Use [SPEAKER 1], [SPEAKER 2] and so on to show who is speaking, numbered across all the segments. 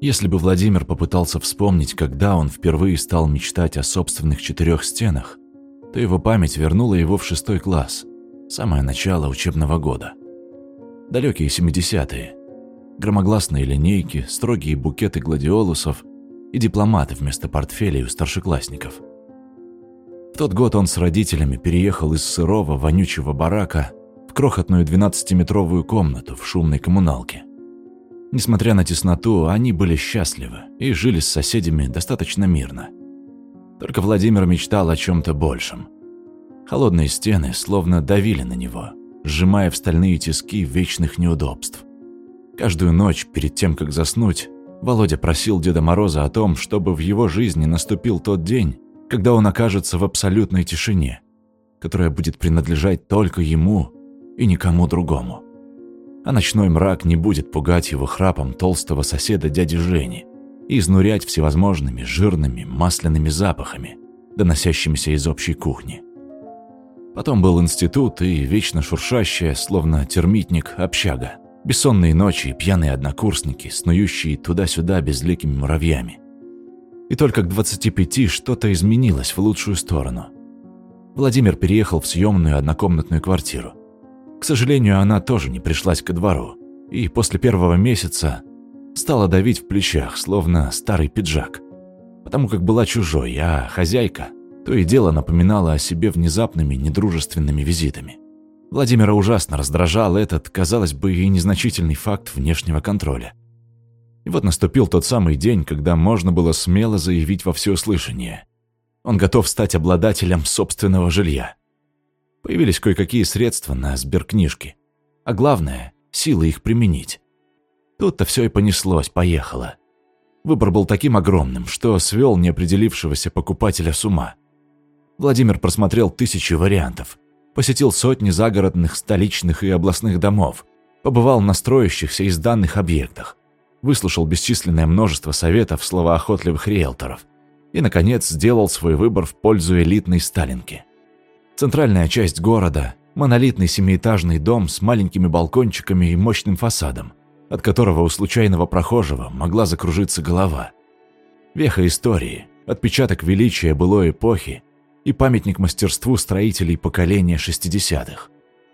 [SPEAKER 1] Если бы Владимир попытался вспомнить, когда он впервые стал мечтать о собственных 4 стенах, то его память вернула его в 6 класс, самое начало учебного года. Далекие 70-е. Громогласные линейки, строгие букеты гладиолусов и дипломаты вместо портфелей у старшеклассников. В тот год он с родителями переехал из сырого, вонючего барака в крохотную 12-метровую комнату в шумной коммуналке. Несмотря на тесноту, они были счастливы и жили с соседями достаточно мирно. Только Владимир мечтал о чем-то большем. Холодные стены словно давили на него, сжимая в стальные тиски вечных неудобств. Каждую ночь, перед тем, как заснуть, Володя просил Деда Мороза о том, чтобы в его жизни наступил тот день, когда он окажется в абсолютной тишине, которая будет принадлежать только ему и никому другому. А ночной мрак не будет пугать его храпом толстого соседа дяди Жени и изнурять всевозможными жирными масляными запахами, доносящимися из общей кухни. Потом был институт и вечно шуршащая, словно термитник, общага, бессонные ночи и пьяные однокурсники, снующие туда-сюда безликими муравьями. И только к 25 что-то изменилось в лучшую сторону. Владимир переехал в съемную однокомнатную квартиру. К сожалению, она тоже не пришлась ко двору, и после первого месяца стала давить в плечах, словно старый пиджак, потому как была чужой, а хозяйка то и дело напоминала о себе внезапными недружественными визитами. Владимира ужасно раздражал этот, казалось бы, и незначительный факт внешнего контроля. И вот наступил тот самый день, когда можно было смело заявить во всеуслышание: он готов стать обладателем собственного жилья. Появились кое-какие средства на сберкнижки, а главное – силы их применить. Тут-то все и понеслось, поехало. Выбор был таким огромным, что свел неопределившегося покупателя с ума. Владимир просмотрел 1000 вариантов, посетил сотни загородных, столичных и областных домов, побывал на строящихся и сданных объектах, выслушал бесчисленное множество советов словоохотливых риэлторов и, наконец, сделал свой выбор в пользу элитной Сталинки. Центральная часть города – монолитный 7-этажный дом с маленькими балкончиками и мощным фасадом, от которого у случайного прохожего могла закружиться голова. Веха истории, отпечаток величия былой эпохи и памятник мастерству строителей поколения 60-х.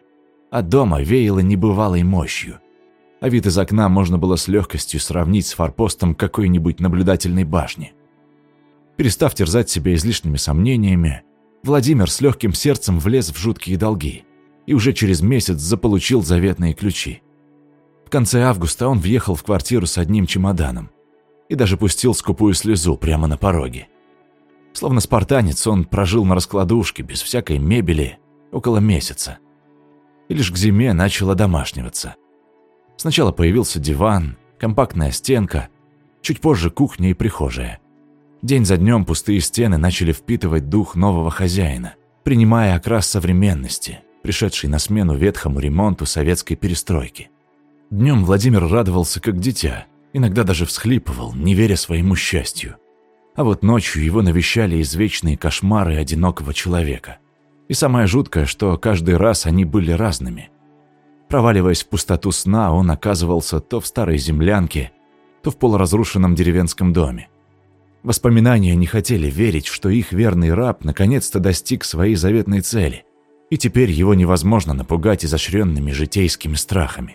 [SPEAKER 1] От дома веяло небывалой мощью, а вид из окна можно было с легкостью сравнить с форпостом какой-нибудь наблюдательной башни. Перестав терзать себя излишними сомнениями, Владимир с легким сердцем влез в жуткие долги и уже через месяц заполучил заветные ключи. В конце августа он въехал в квартиру с одним чемоданом и даже пустил скупую слезу прямо на пороге. Словно спартанец, он прожил на раскладушке, без всякой мебели, около месяца. И лишь к зиме начал одомашниваться. Сначала появился диван, компактная стенка, чуть позже кухня и прихожая. День за днем пустые стены начали впитывать дух нового хозяина, принимая окрас современности, пришедшей на смену ветхому ремонту советской перестройки. Днем Владимир радовался как дитя, иногда даже всхлипывал, не веря своему счастью. А вот ночью его навещали извечные кошмары одинокого человека. И самое жуткое, что каждый раз они были разными. Проваливаясь в пустоту сна, он оказывался то в старой землянке, то в полуразрушенном деревенском доме. Воспоминания не хотели верить, что их верный раб наконец-то достиг своей заветной цели, и теперь его невозможно напугать изощренными житейскими страхами.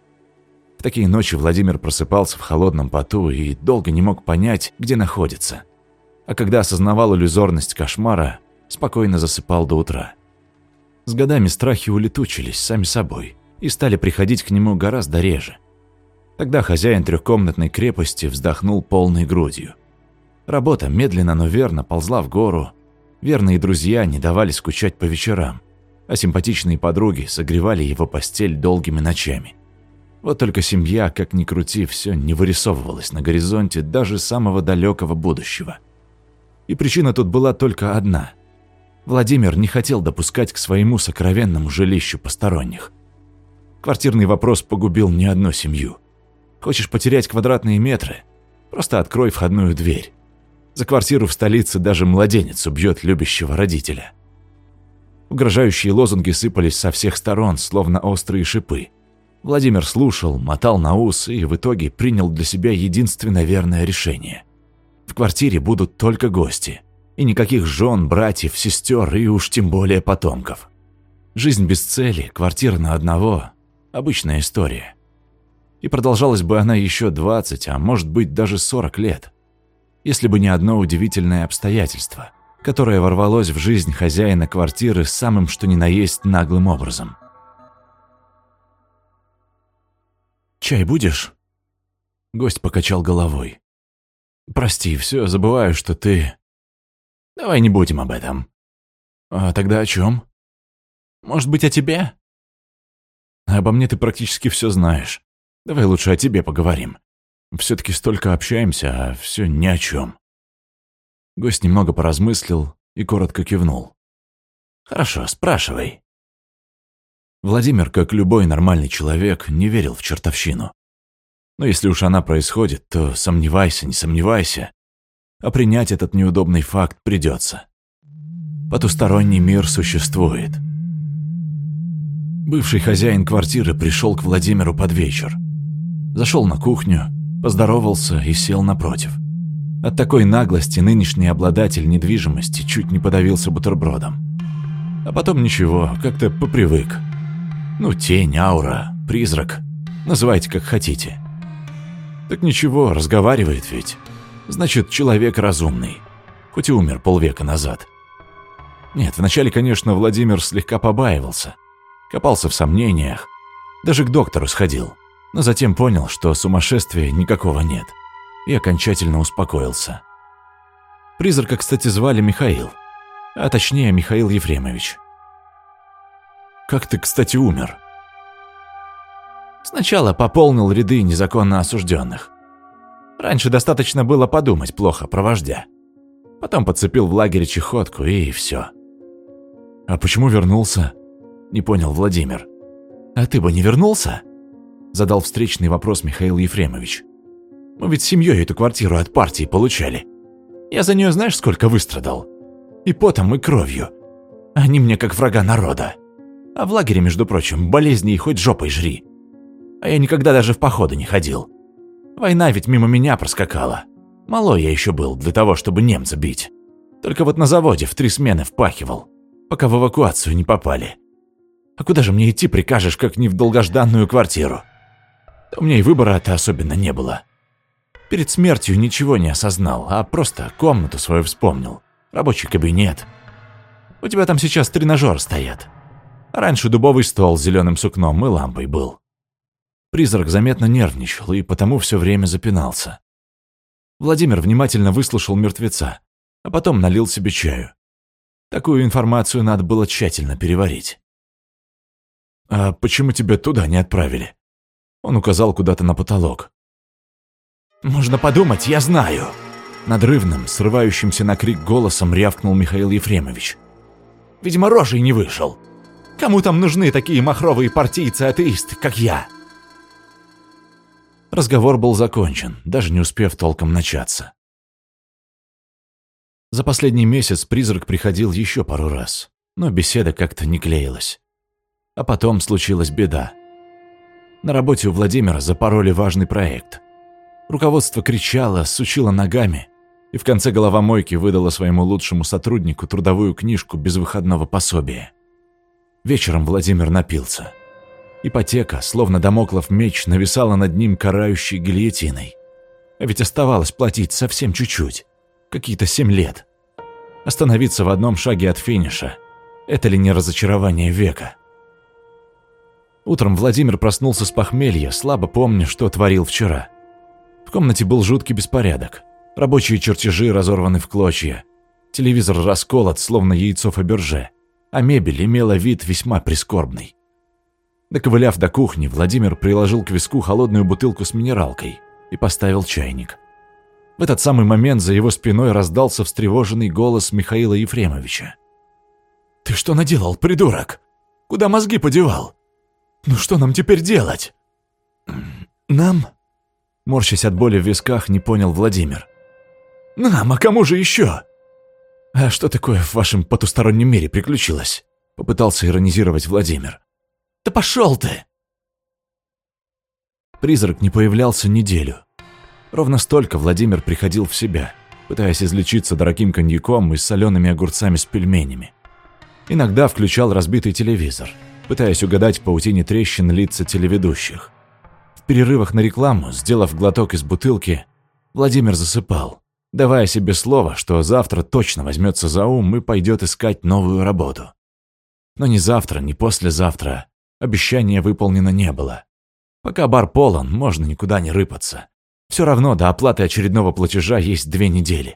[SPEAKER 1] В такие ночи Владимир просыпался в холодном поту и долго не мог понять, где находится. А когда осознавал иллюзорность кошмара, спокойно засыпал до утра. С годами страхи улетучились сами собой и стали приходить к нему гораздо реже. Тогда хозяин трехкомнатной крепости вздохнул полной грудью. Работа медленно, но верно ползла в гору, верные друзья не давали скучать по вечерам, а симпатичные подруги согревали его постель долгими ночами. Вот только семья, как ни крути, все не вырисовывалась на горизонте даже самого далекого будущего. И причина тут была только одна. Владимир не хотел допускать к своему сокровенному жилищу посторонних. Квартирный вопрос погубил не одну семью. Хочешь потерять квадратные метры? Просто открой входную дверь. За квартиру в столице даже младенец убьет любящего родителя. Угрожающие лозунги сыпались со всех сторон, словно острые шипы. Владимир слушал, мотал на ус и в итоге принял для себя единственно верное решение. В квартире будут только гости, и никаких жен, братьев, сестер и уж тем более потомков. Жизнь без цели, квартира на одного – обычная история. И продолжалась бы она еще 20, а может быть даже 40 лет, если бы не одно удивительное обстоятельство, которое ворвалось в жизнь хозяина квартиры самым что ни на есть наглым образом. «Чай будешь?» Гость покачал головой. «Прости, все забываю, что ты...» «Давай не будем об этом». «А тогда о чем?» «Может быть, о тебе?» «Обо мне ты практически все знаешь. Давай лучше о тебе поговорим. Все-таки столько общаемся, а все ни о чем». Гость немного поразмыслил и коротко кивнул. «Хорошо, спрашивай». Владимир, как любой нормальный человек, не верил в чертовщину. Но если уж она происходит, то сомневайся, не сомневайся, а принять этот неудобный факт придется. Потусторонний мир существует. Бывший хозяин квартиры пришел к Владимиру под вечер. Зашел на кухню, поздоровался и сел напротив. От такой наглости нынешний обладатель недвижимости чуть не подавился бутербродом. А потом ничего, как-то попривык. Ну, тень, аура, призрак, называйте как хотите. Так ничего, разговаривает ведь. Значит, человек разумный, хоть и умер полвека назад. Нет, вначале, конечно, Владимир слегка побаивался, копался в сомнениях, даже к доктору сходил, но затем понял, что сумасшествия никакого нет, и окончательно успокоился. Призрака, кстати, звали Михаил, а точнее Михаил Ефремович. Как ты, кстати, умер? Сначала пополнил ряды незаконно осужденных. Раньше достаточно было подумать плохо про вождя. Потом подцепил в лагере чехотку и все. А почему вернулся? Не понял Владимир. А ты бы не вернулся? Задал встречный вопрос Михаил Ефремович. Мы ведь семьей эту квартиру от партии получали. Я за нее знаешь сколько выстрадал? И потом, и кровью. Они мне как врага народа. А в лагере, между прочим, болезней хоть жопой жри. А я никогда даже в походы не ходил. Война ведь мимо меня проскакала. Малой я еще был для того, чтобы немца бить. Только вот на заводе в 3 смены впахивал, пока в эвакуацию не попали. А куда же мне идти прикажешь, как не в долгожданную квартиру? Да у меня и выбора-то особенно не было. Перед смертью ничего не осознал, а просто комнату свою вспомнил. Рабочий кабинет. У тебя там сейчас тренажеры стоят. Раньше дубовый стол с зеленым сукном и лампой был. Призрак заметно нервничал и потому все время запинался. Владимир внимательно выслушал мертвеца, а потом налил себе чаю. Такую информацию надо было тщательно переварить. «А почему тебя туда не отправили?» Он указал куда-то на потолок. «Можно подумать, я знаю!» Надрывным, срывающимся на крик голосом рявкнул Михаил Ефремович. «Видимо, рожей не вышел. Кому там нужны такие махровые партийцы-атеисты, как я?» Разговор был закончен, даже не успев толком начаться. За последний месяц призрак приходил еще пару раз, но беседа как-то не клеилась. А потом случилась беда. На работе у Владимира запороли важный проект. Руководство кричало, сучило ногами, и в конце головомойки выдало своему лучшему сотруднику трудовую книжку без выходного пособия. Вечером Владимир напился. Ипотека, словно дамоклов меч, нависала над ним карающей гильотиной. А ведь оставалось платить совсем чуть-чуть, какие-то 7 лет. Остановиться в одном шаге от финиша – это ли не разочарование века? Утром Владимир проснулся с похмелья, слабо помня, что творил вчера. В комнате был жуткий беспорядок. Рабочие чертежи разорваны в клочья. Телевизор расколот, словно яйцо Фаберже, а мебель имела вид весьма прискорбный. Доковыляв до кухни, Владимир приложил к виску холодную бутылку с минералкой и поставил чайник. В этот самый момент за его спиной раздался встревоженный голос Михаила Ефремовича. «Ты что наделал, придурок? Куда мозги подевал? Ну что нам теперь делать?» «Нам?» Морщась от боли в висках, не понял Владимир. «Нам, а кому же еще?» «А что такое в вашем потустороннем мире приключилось?» Попытался иронизировать Владимир. «Да пошел ты!» Призрак не появлялся неделю. Ровно столько Владимир приходил в себя, пытаясь излечиться дорогим коньяком и солеными огурцами с пельменями. Иногда включал разбитый телевизор, пытаясь угадать в паутине трещин лица телеведущих. В перерывах на рекламу, сделав глоток из бутылки, Владимир засыпал, давая себе слово, что завтра точно возьмется за ум и пойдет искать новую работу. Но ни завтра, ни послезавтра обещания выполнено не было. Пока бар полон, можно никуда не рыпаться. Все равно до оплаты очередного платежа есть 2 недели.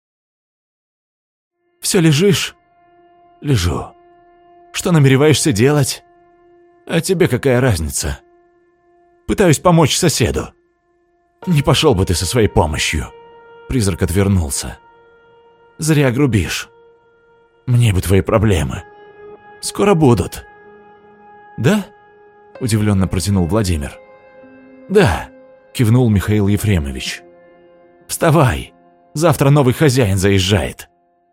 [SPEAKER 1] «Все лежишь?» «Лежу. Что намереваешься делать?» «А тебе какая разница?» «Пытаюсь помочь соседу». «Не пошел бы ты со своей помощью». Призрак отвернулся. «Зря грубишь. Мне бы твои проблемы. Скоро будут». «Да?» – удивленно протянул Владимир. «Да», – кивнул Михаил Ефремович. «Вставай, завтра новый хозяин заезжает».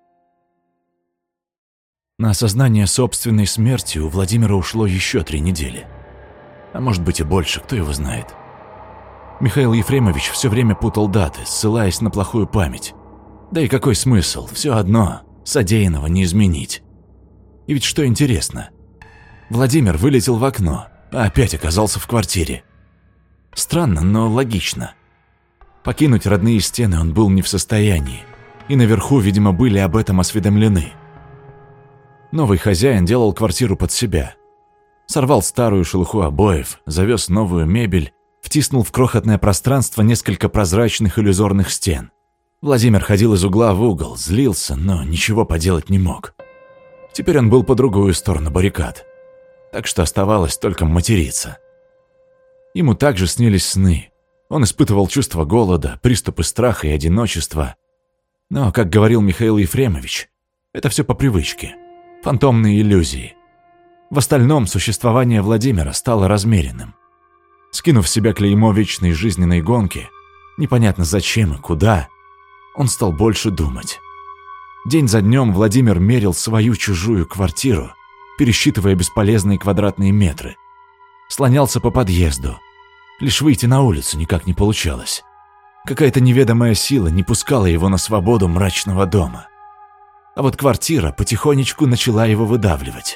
[SPEAKER 1] На осознание собственной смерти у Владимира ушло еще 3 недели. А может быть и больше, кто его знает. Михаил Ефремович все время путал даты, ссылаясь на плохую память. Да и какой смысл, все одно, содеянного не изменить. И ведь что интересно, Владимир вылетел в окно, а опять оказался в квартире. Странно, но логично. Покинуть родные стены он был не в состоянии, и наверху, видимо, были об этом осведомлены. Новый хозяин делал квартиру под себя. Сорвал старую шелуху обоев, завез новую мебель, втиснул в крохотное пространство несколько прозрачных иллюзорных стен. Владимир ходил из угла в угол, злился, но ничего поделать не мог. Теперь он был по другую сторону баррикад, так что оставалось только материться. Ему также снились сны. Он испытывал чувство голода, приступы страха и одиночества. Но, как говорил Михаил Ефремович, это все по привычке, фантомные иллюзии. В остальном существование Владимира стало размеренным. Скинув с себя клеймо вечной жизненной гонки, непонятно зачем и куда, он стал больше думать. День за днем Владимир мерил свою чужую квартиру, пересчитывая бесполезные квадратные метры. Слонялся по подъезду. Лишь выйти на улицу никак не получалось. Какая-то неведомая сила не пускала его на свободу мрачного дома. А вот квартира потихонечку начала его выдавливать.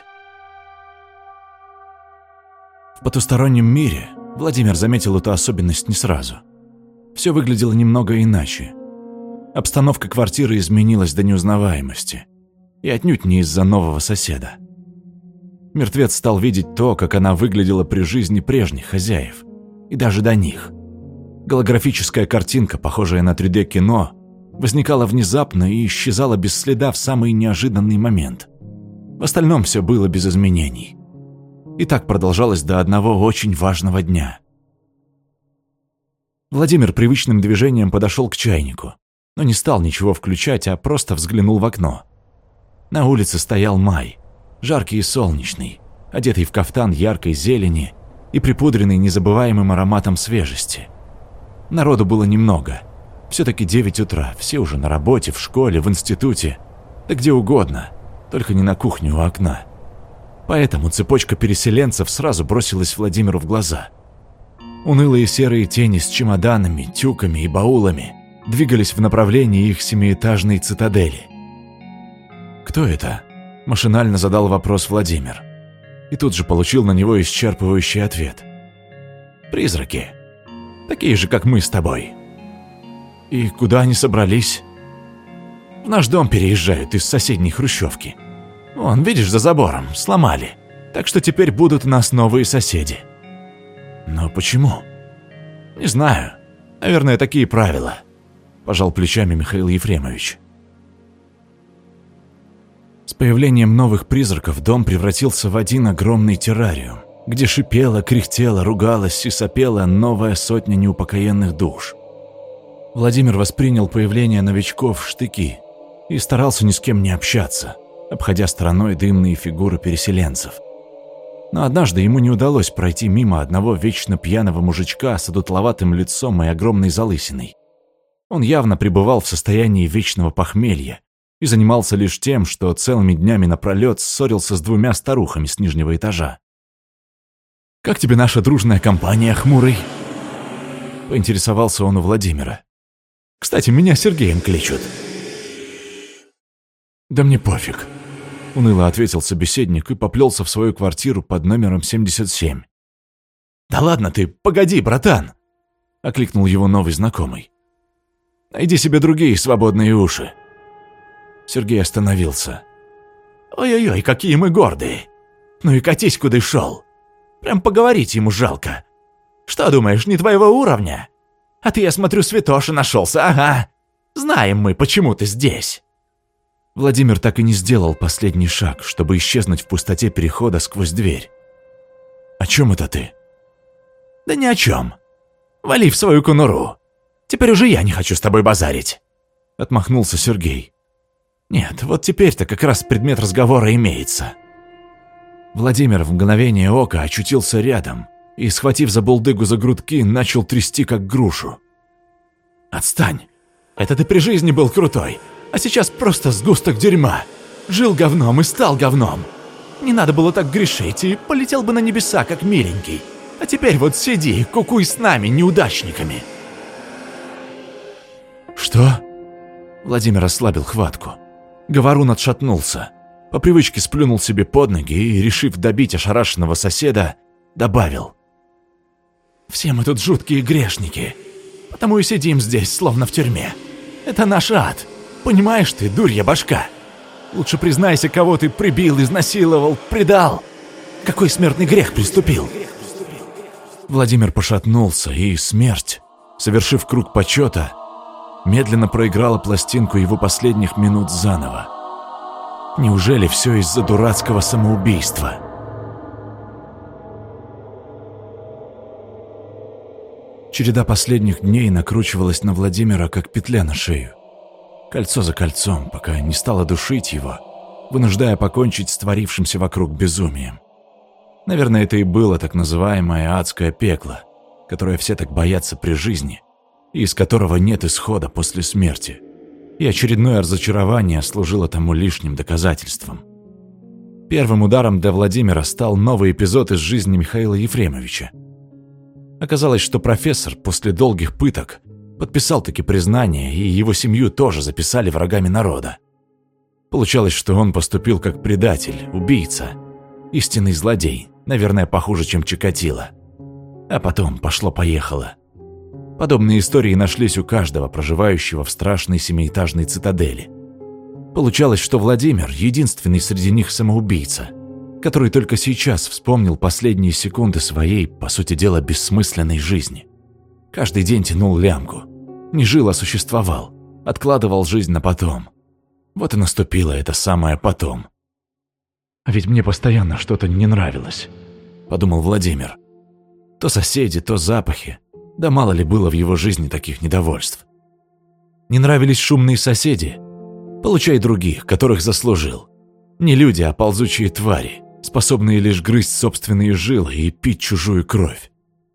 [SPEAKER 1] В потустороннем мире Владимир заметил эту особенность не сразу. Все выглядело немного иначе. Обстановка квартиры изменилась до неузнаваемости. И отнюдь не из-за нового соседа. Мертвец стал видеть то, как она выглядела при жизни прежних хозяев. И даже до них. Голографическая картинка, похожая на 3D-кино, возникала внезапно и исчезала без следа в самый неожиданный момент. В остальном все было без изменений. И так продолжалось до одного очень важного дня. Владимир привычным движением подошел к чайнику, но не стал ничего включать, а просто взглянул в окно. На улице стоял май, жаркий и солнечный, одетый в кафтан яркой зелени и припудренный незабываемым ароматом свежести. Народу было немного. Все-таки 9 утра, все уже на работе, в школе, в институте, да где угодно, только не на кухне у окна. Поэтому цепочка переселенцев сразу бросилась Владимиру в глаза. Унылые серые тени с чемоданами, тюками и баулами двигались в направлении их 7-этажной цитадели. «Кто это?» – машинально задал вопрос Владимир. И тут же получил на него исчерпывающий ответ. «Призраки. Такие же, как мы с тобой». «И куда они собрались?» «В наш дом переезжают из соседней хрущевки. Вон, видишь, за забором, сломали. Так что теперь будут у нас новые соседи». «Но почему?» «Не знаю. Наверное, такие правила», – пожал плечами Михаил Ефремович. С появлением новых призраков дом превратился в один огромный террариум, где шипела, кряхтела, ругалась и сопела новая сотня неупокоенных душ. Владимир воспринял появление новичков в штыки и старался ни с кем не общаться, обходя стороной дымные фигуры переселенцев. Но однажды ему не удалось пройти мимо одного вечно пьяного мужичка с одутловатым лицом и огромной залысиной. Он явно пребывал в состоянии вечного похмелья и занимался лишь тем, что целыми днями напролет ссорился с 2 старухами с нижнего этажа. «Как тебе наша дружная компания, Хмурый?» – поинтересовался он у Владимира. «Кстати, меня Сергеем кличут». «Да мне пофиг», – уныло ответил собеседник и поплелся в свою квартиру под номером 77. «Да ладно ты, погоди, братан!» – окликнул его новый знакомый. «Найди себе другие свободные уши». Сергей остановился. «Ой-ой-ой, какие мы гордые! Ну и катись, куда шел! Прям поговорить ему жалко. Что думаешь, не твоего уровня? А ты, я смотрю, святоша нашелся, ага! Знаем мы, почему ты здесь!» Владимир так и не сделал последний шаг, чтобы исчезнуть в пустоте перехода сквозь дверь. «О чем это ты?» «Да ни о чем. Вали в свою конуру. Теперь уже я не хочу с тобой базарить», — отмахнулся Сергей. «Нет, вот теперь-то как раз предмет разговора имеется». Владимир в мгновение ока очутился рядом и, схватив за булдыгу за грудки, начал трясти как грушу. «Отстань! Это ты при жизни был крутой, а сейчас просто сгусток дерьма. Жил говном и стал говном. Не надо было так грешить, и полетел бы на небеса, как миленький. А теперь вот сиди, кукуй с нами, неудачниками». «Что?» Владимир ослабил хватку. Говорун отшатнулся. По привычке сплюнул себе под ноги и, решив добить ошарашенного соседа, добавил. «Все мы тут жуткие грешники, потому и сидим здесь, словно в тюрьме. Это наш ад. Понимаешь ты, дурья башка? Лучше признайся, кого ты прибил, изнасиловал, предал. Какой смертный грех приступил?» Владимир пошатнулся, и смерть, совершив круг почета, медленно проиграла пластинку его последних минут заново. Неужели все из-за дурацкого самоубийства? Череда последних дней накручивалась на Владимира, как петля на шею. Кольцо за кольцом, пока не стало душить его, вынуждая покончить с творившимся вокруг безумием. Наверное, это и было так называемое адское пекло, которое все так боятся при жизни, и из которого нет исхода после смерти. И очередное разочарование служило тому лишним доказательством. Первым ударом для Владимира стал новый эпизод из жизни Михаила Ефремовича. Оказалось, что профессор после долгих пыток подписал-таки признание, и его семью тоже записали врагами народа. Получалось, что он поступил как предатель, убийца, истинный злодей, наверное, похуже, чем Чикатило. А потом пошло-поехало. Подобные истории нашлись у каждого, проживающего в страшной семиэтажной цитадели. Получалось, что Владимир – единственный среди них самоубийца, который только сейчас вспомнил последние секунды своей, по сути дела, бессмысленной жизни. Каждый день тянул лямку. Не жил, а существовал. Откладывал жизнь на потом. Вот и наступило это самое потом. «А ведь мне постоянно что-то не нравилось», – подумал Владимир. То соседи, то запахи. Да мало ли было в его жизни таких недовольств. Не нравились шумные соседи? Получай других, которых заслужил. Не люди, а ползучие твари, способные лишь грызть собственные жилы и пить чужую кровь.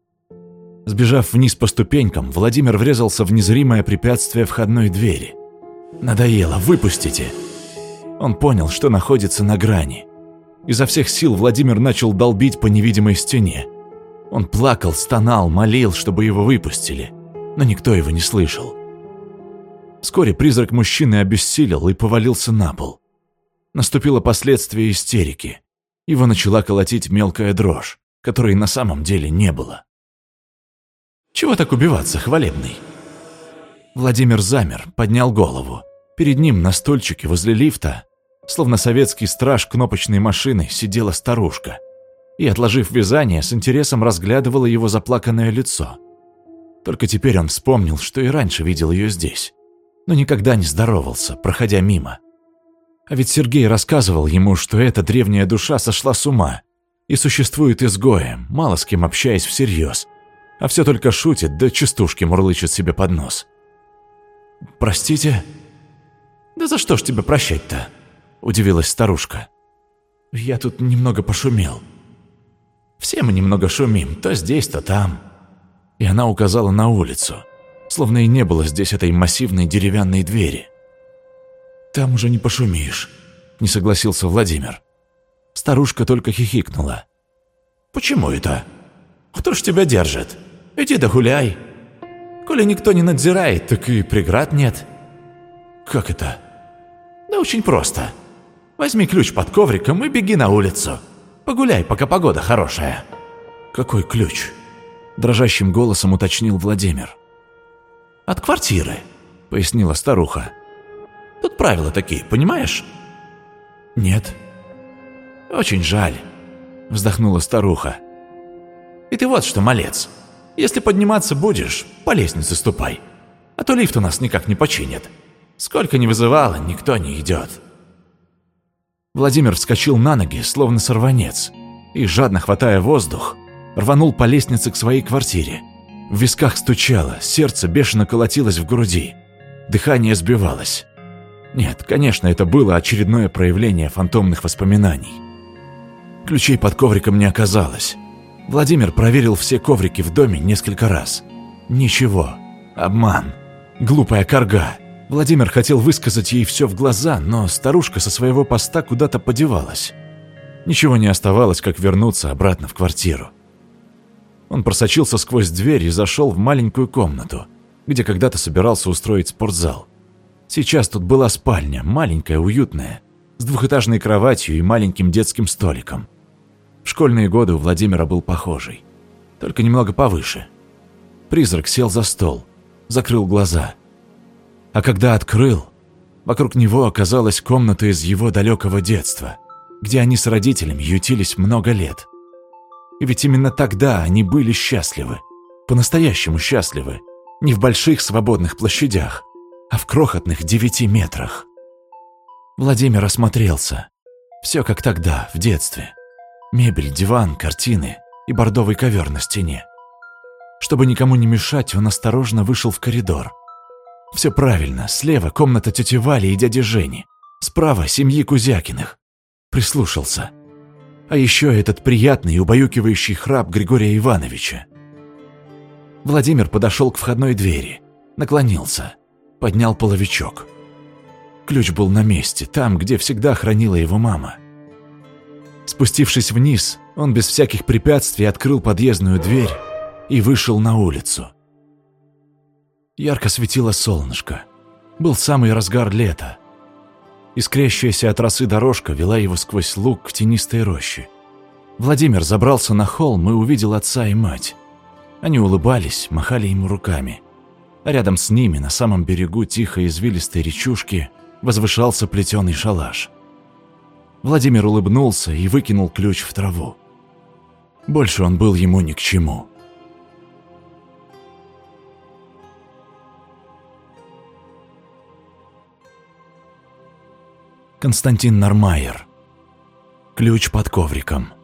[SPEAKER 1] Сбежав вниз по ступенькам, Владимир врезался в незримое препятствие входной двери. «Надоело, выпустите!» Он понял, что находится на грани. Изо всех сил Владимир начал долбить по невидимой стене. Он плакал, стонал, молил, чтобы его выпустили, но никто его не слышал. Вскоре призрак мужчины обессилел и повалился на пол. Наступило последствие истерики. Его начала колотить мелкая дрожь, которой на самом деле не было. «Чего так убиваться, хвалебный?» Владимир замер, поднял голову. Перед ним на стульчике возле лифта, словно советский страж кнопочной машины, сидела старушка и, отложив вязание, с интересом разглядывала его заплаканное лицо. Только теперь он вспомнил, что и раньше видел ее здесь, но никогда не здоровался, проходя мимо. А ведь Сергей рассказывал ему, что эта древняя душа сошла с ума и существует изгоем, мало с кем общаясь всерьез, а все только шутит, да частушки мурлычет себе под нос. «Простите?» «Да за что ж тебе прощать-то?» – удивилась старушка. «Я тут немного пошумел». «Все мы немного шумим, то здесь, то там». И она указала на улицу, словно и не было здесь этой массивной деревянной двери. «Там уже не пошумишь», – не согласился Владимир. Старушка только хихикнула. «Почему это? Кто ж тебя держит? Иди да гуляй. Коли никто не надзирает, так и преград нет». «Как это?» «Да очень просто. Возьми ключ под ковриком и беги на улицу. Погуляй, пока погода хорошая». «Какой ключ?» – дрожащим голосом уточнил Владимир. «От квартиры», – пояснила старуха. «Тут правила такие, понимаешь?» «Нет». «Очень жаль», – вздохнула старуха. «И ты вот что, малец, если подниматься будешь, по лестнице ступай, а то лифт у нас никак не починят. Сколько ни вызывало, никто не идет». Владимир вскочил на ноги, словно сорванец, и, жадно хватая воздух, рванул по лестнице к своей квартире. В висках стучало, сердце бешено колотилось в груди, дыхание сбивалось. Нет, конечно, это было очередное проявление фантомных воспоминаний. Ключей под ковриком не оказалось. Владимир проверил все коврики в доме несколько раз. Ничего. Обман. Глупая карга. Владимир хотел высказать ей все в глаза, но старушка со своего поста куда-то подевалась. Ничего не оставалось, как вернуться обратно в квартиру. Он просочился сквозь дверь и зашел в маленькую комнату, где когда-то собирался устроить спортзал. Сейчас тут была спальня, маленькая, уютная, с двухэтажной кроватью и маленьким детским столиком. В школьные годы у Владимира был похожий, только немного повыше. Призрак сел за стол, закрыл глаза. А когда открыл, вокруг него оказалась комната из его далекого детства, где они с родителями ютились много лет. И ведь именно тогда они были счастливы, по-настоящему счастливы, не в больших свободных площадях, а в крохотных 9 метрах. Владимир осмотрелся. Все как тогда, в детстве. Мебель, диван, картины и бордовый ковер на стене. Чтобы никому не мешать, он осторожно вышел в коридор. Все правильно, слева комната тети Вали и дяди Жени, справа семьи Кузякиных. Прислушался. А еще этот приятный и убаюкивающий храп Григория Ивановича. Владимир подошел к входной двери, наклонился, поднял половичок. Ключ был на месте, там, где всегда хранила его мама. Спустившись вниз, он без всяких препятствий открыл подъездную дверь и вышел на улицу. Ярко светило солнышко. Был самый разгар лета. Искрящаяся от росы дорожка вела его сквозь луг к тенистой роще. Владимир забрался на холм и увидел отца и мать. Они улыбались, махали ему руками. А рядом с ними, на самом берегу тихой извилистой речушки, возвышался плетеный шалаш. Владимир улыбнулся и выкинул ключ в траву. Больше он был ему ни к чему. Константин Нормайер. Ключ под ковриком.